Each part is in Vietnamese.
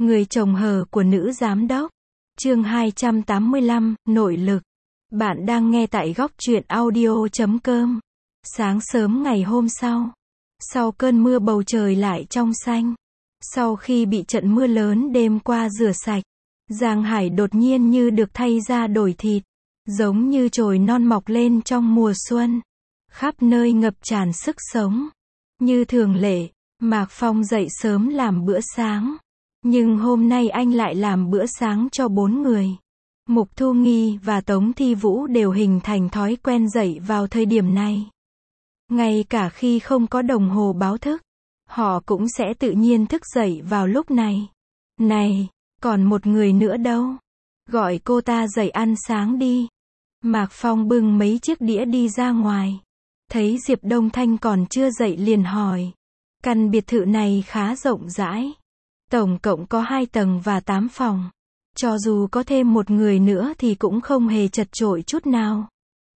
Người chồng hờ của nữ giám đốc. Chương 285, nội lực. Bạn đang nghe tại góc truyện audio.com. Sáng sớm ngày hôm sau cơn mưa bầu trời lại trong xanh. Sau khi bị trận mưa lớn đêm qua rửa sạch, Giang Hải đột nhiên như được thay da đổi thịt, giống như chồi non mọc lên trong mùa xuân, khắp nơi ngập tràn sức sống. Như thường lệ, Mạc Phong dậy sớm làm bữa sáng. Nhưng hôm nay anh lại làm bữa sáng cho 4 người. Mục Thu Nghi và Tống Thi Vũ đều hình thành thói quen dậy vào thời điểm này. Ngay cả khi không có đồng hồ báo thức, họ cũng sẽ tự nhiên thức dậy vào lúc này. Này, còn một người nữa đâu? Gọi cô ta dậy ăn sáng đi. Mạc Phong bưng mấy chiếc đĩa đi ra ngoài. Thấy Diệp Đông Thanh còn chưa dậy liền hỏi. Căn biệt thự này khá rộng rãi. Tổng cộng có 2 tầng và 8 phòng. Cho dù có thêm một người nữa thì cũng không hề chật chội chút nào.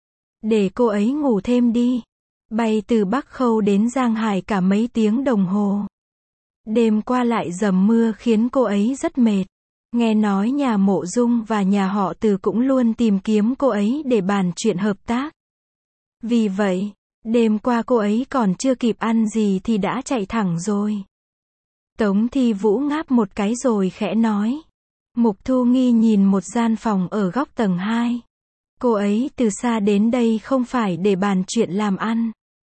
Để cô ấy ngủ thêm đi. Bay từ Bắc Khâu đến Giang Hải cả mấy tiếng đồng hồ. Đêm qua lại dầm mưa khiến cô ấy rất mệt. Nghe nói nhà Mộ Dung và nhà họ Từ cũng luôn tìm kiếm cô ấy để bàn chuyện hợp tác. Vì vậy, đêm qua cô ấy còn chưa kịp ăn gì thì đã chạy thẳng rồi. Tống Thi Vũ ngáp một cái rồi khẽ nói. Mục Thu Nghi nhìn một gian phòng ở góc tầng 2. Cô ấy từ xa đến đây không phải để bàn chuyện làm ăn.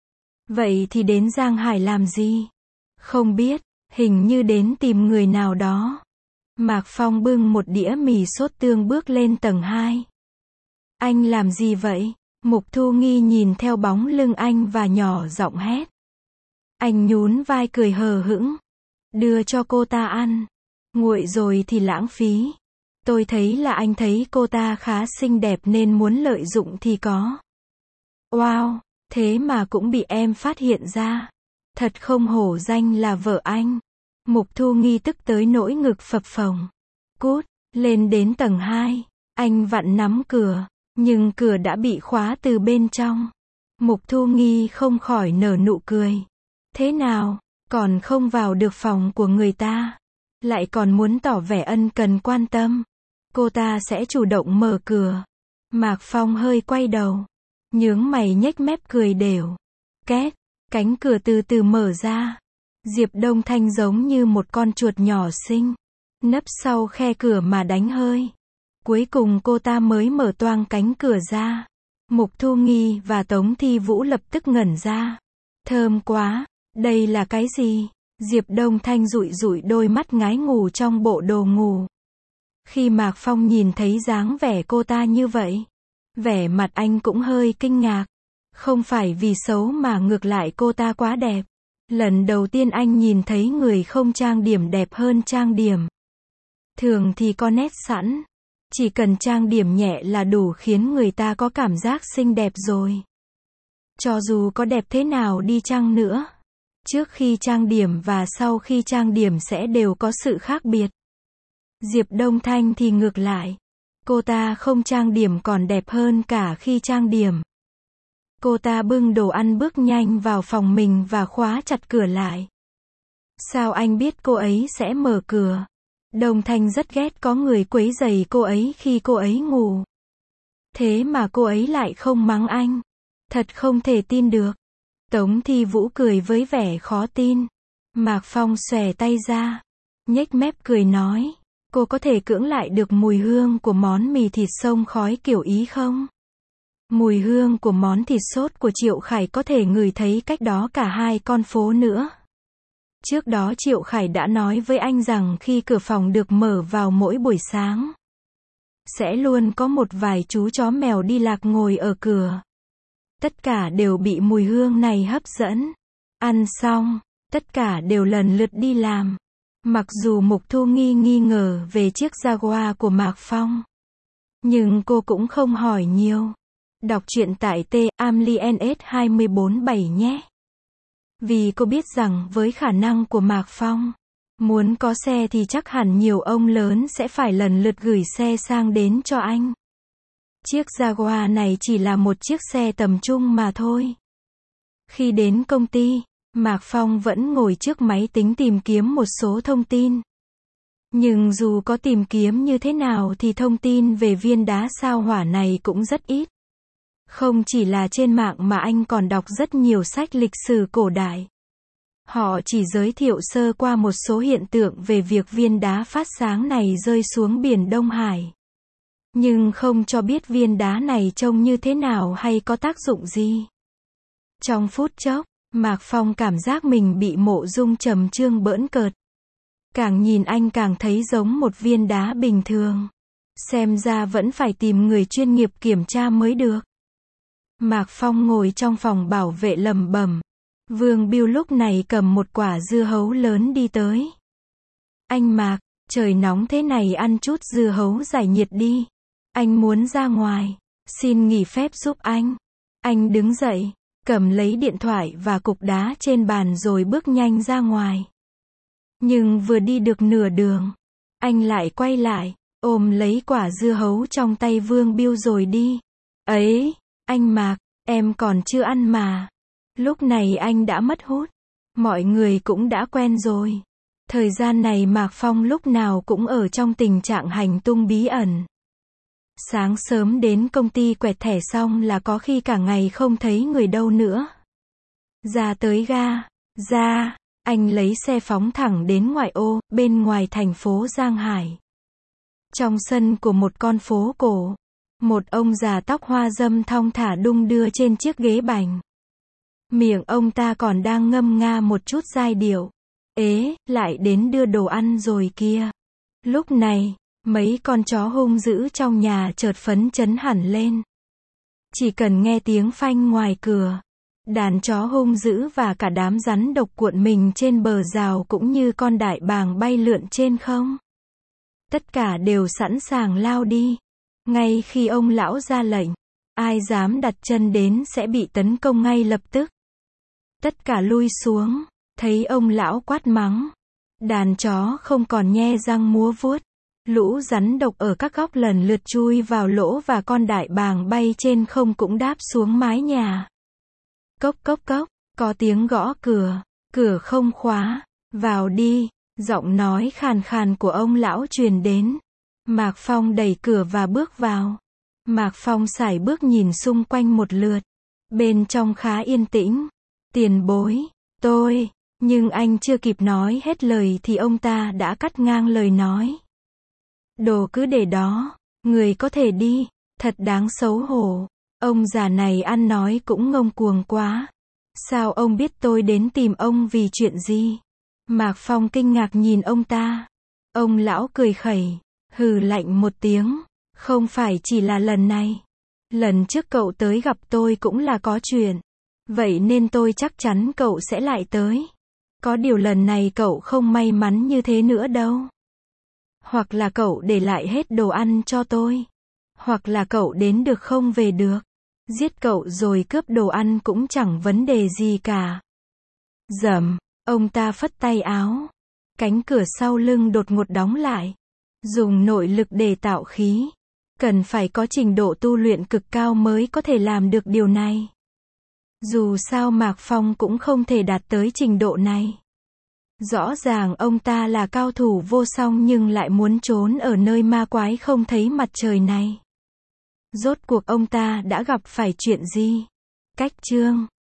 Vậy thì đến Giang Hải làm gì? Không biết, hình như đến tìm người nào đó. Mạc Phong bưng một đĩa mì sốt tương bước lên tầng 2. Anh làm gì vậy? Mục Thu Nghi nhìn theo bóng lưng anh và nhỏ giọng hét. Anh nhún vai cười hờ hững. Đưa cho cô ta ăn. Nguội rồi thì lãng phí. Tôi thấy là anh thấy cô ta khá xinh đẹp nên muốn lợi dụng thì có. Wow, thế mà cũng bị em phát hiện ra. Thật không hổ danh là vợ anh. Mục Thu Nghi tức tới nỗi ngực phập phồng. Cút, lên đến tầng 2. Anh vặn nắm cửa, nhưng cửa đã bị khóa từ bên trong. Mục Thu Nghi không khỏi nở nụ cười. Thế nào, còn không vào được phòng của người ta? Lại còn muốn tỏ vẻ ân cần quan tâm. Cô ta sẽ chủ động mở cửa. Mạc Phong hơi quay đầu. Nhướng mày nhếch mép cười đều. Két, cánh cửa từ từ mở ra. Diệp Đông Thanh giống như một con chuột nhỏ xinh. Nấp sau khe cửa mà đánh hơi. Cuối cùng cô ta mới mở toang cánh cửa ra. Mục Thu Nghi và Tống Thi Vũ lập tức ngẩn ra. Thơm quá, đây là cái gì? Diệp Đông Thanh dụi dụi đôi mắt ngái ngủ trong bộ đồ ngủ. Khi Mạc Phong nhìn thấy dáng vẻ cô ta như vậy, vẻ mặt anh cũng hơi kinh ngạc. Không phải vì xấu mà ngược lại cô ta quá đẹp. Lần đầu tiên anh nhìn thấy người không trang điểm đẹp hơn trang điểm. Thường thì có nét sẵn. Chỉ cần trang điểm nhẹ là đủ khiến người ta có cảm giác xinh đẹp rồi. Cho dù có đẹp thế nào đi chăng nữa, trước khi trang điểm và sau khi trang điểm sẽ đều có sự khác biệt. Diệp Đông Thanh thì ngược lại. Cô ta không trang điểm còn đẹp hơn cả khi trang điểm. Cô ta bưng đồ ăn bước nhanh vào phòng mình và khóa chặt cửa lại. Sao anh biết cô ấy sẽ mở cửa? Đông Thanh rất ghét có người quấy rầy cô ấy khi cô ấy ngủ. Thế mà cô ấy lại không mắng anh. Thật không thể tin được. Tống Thi Vũ cười với vẻ khó tin. Mạc Phong xòe tay ra, nhếch mép cười nói. Cô có thể cưỡng lại được mùi hương của món mì thịt xông khói kiểu Ý không? Mùi hương của món thịt sốt của Triệu Khải có thể ngửi thấy cách đó cả 2 con phố nữa. Trước đó Triệu Khải đã nói với anh rằng khi cửa phòng được mở vào mỗi buổi sáng, sẽ luôn có một vài chú chó mèo đi lạc ngồi ở cửa. Tất cả đều bị mùi hương này hấp dẫn. Ăn xong, tất cả đều lần lượt đi làm. Mặc dù Mục Thu Nghi nghi ngờ về chiếc Jaguar của Mạc Phong, nhưng cô cũng không hỏi nhiều. Đọc truyện tại t-amliens247 nhé. Vì cô biết rằng với khả năng của Mạc Phong, muốn có xe thì chắc hẳn nhiều ông lớn sẽ phải lần lượt gửi xe sang đến cho anh. Chiếc Jaguar này chỉ là một chiếc xe tầm trung mà thôi. Khi đến công ty, Mạc Phong vẫn ngồi trước máy tính tìm kiếm một số thông tin. Nhưng dù có tìm kiếm như thế nào thì thông tin về viên đá sao hỏa này cũng rất ít. Không chỉ là trên mạng mà anh còn đọc rất nhiều sách lịch sử cổ đại. Họ chỉ giới thiệu sơ qua một số hiện tượng về việc viên đá phát sáng này rơi xuống biển Đông Hải. Nhưng không cho biết viên đá này trông như thế nào hay có tác dụng gì. Trong phút chốc, Mạc Phong cảm giác mình bị Mộ Dung Trầm Trương bỡn cợt. Càng nhìn anh càng thấy giống một viên đá bình thường. Xem ra vẫn phải tìm người chuyên nghiệp kiểm tra mới được. Mạc Phong ngồi trong phòng bảo vệ lẩm bẩm. Vương Biêu lúc này cầm một quả dưa hấu lớn đi tới. Anh Mạc, trời nóng thế này ăn chút dưa hấu giải nhiệt đi. Anh muốn ra ngoài. Xin nghỉ phép giúp anh. Anh đứng dậy, cầm lấy điện thoại và cục đá trên bàn rồi bước nhanh ra ngoài. Nhưng vừa đi được nửa đường, anh lại quay lại, ôm lấy quả dưa hấu trong tay Vương Biêu rồi đi. Ấy, anh Mạc, em còn chưa ăn mà. Lúc này anh đã mất hút. Mọi người cũng đã quen rồi. Thời gian này Mạc Phong lúc nào cũng ở trong tình trạng hành tung bí ẩn. Sáng sớm đến công ty quẹt thẻ xong là có khi cả ngày không thấy người đâu nữa. Ra tới ga, anh lấy xe phóng thẳng đến ngoại ô, bên ngoài thành phố Giang Hải. Trong sân của một con phố cổ, một ông già tóc hoa râm thong thả đung đưa trên chiếc ghế bành. Miệng ông ta còn đang ngâm nga một chút giai điệu. Ế, lại đến đưa đồ ăn rồi kia. Lúc này, mấy con chó hung dữ trong nhà chợt phấn chấn hẳn lên. Chỉ cần nghe tiếng phanh ngoài cửa, đàn chó hung dữ và cả đám rắn độc cuộn mình trên bờ rào cũng như con đại bàng bay lượn trên không. Tất cả đều sẵn sàng lao đi. Ngay khi ông lão ra lệnh, ai dám đặt chân đến sẽ bị tấn công ngay lập tức. Tất cả lui xuống, thấy ông lão quát mắng. Đàn chó không còn nhe răng múa vuốt. Lũ rắn độc ở các góc lần lượt chui vào lỗ và con đại bàng bay trên không cũng đáp xuống mái nhà. Cốc cốc cốc, có tiếng gõ cửa, cửa không khóa, vào đi, giọng nói khàn khàn của ông lão truyền đến. Mạc Phong đẩy cửa và bước vào. Mạc Phong sải bước nhìn xung quanh một lượt. Bên trong khá yên tĩnh. Tiền bối, nhưng anh chưa kịp nói hết lời thì ông ta đã cắt ngang lời nói. Đồ cứ để đó, người có thể đi, thật đáng xấu hổ. Ông già này ăn nói cũng ngông cuồng quá. Sao ông biết tôi đến tìm ông vì chuyện gì? Mạc Phong kinh ngạc nhìn ông ta. Ông lão cười khẩy, hừ lạnh một tiếng. Không phải chỉ là lần này. Lần trước cậu tới gặp tôi cũng là có chuyện. Vậy nên tôi chắc chắn cậu sẽ lại tới. Có điều lần này cậu không may mắn như thế nữa đâu. Hoặc là cậu để lại hết đồ ăn cho tôi. Hoặc là cậu đến được không về được. Giết cậu rồi cướp đồ ăn cũng chẳng vấn đề gì cả. Rầm, ông ta phất tay áo. Cánh cửa sau lưng đột ngột đóng lại. Dùng nội lực để tạo khí. Cần phải có trình độ tu luyện cực cao mới có thể làm được điều này. Dù sao Mạc Phong cũng không thể đạt tới trình độ này. Rõ ràng ông ta là cao thủ vô song nhưng lại muốn trốn ở nơi ma quái không thấy mặt trời này. Rốt cuộc ông ta đã gặp phải chuyện gì? Cách chương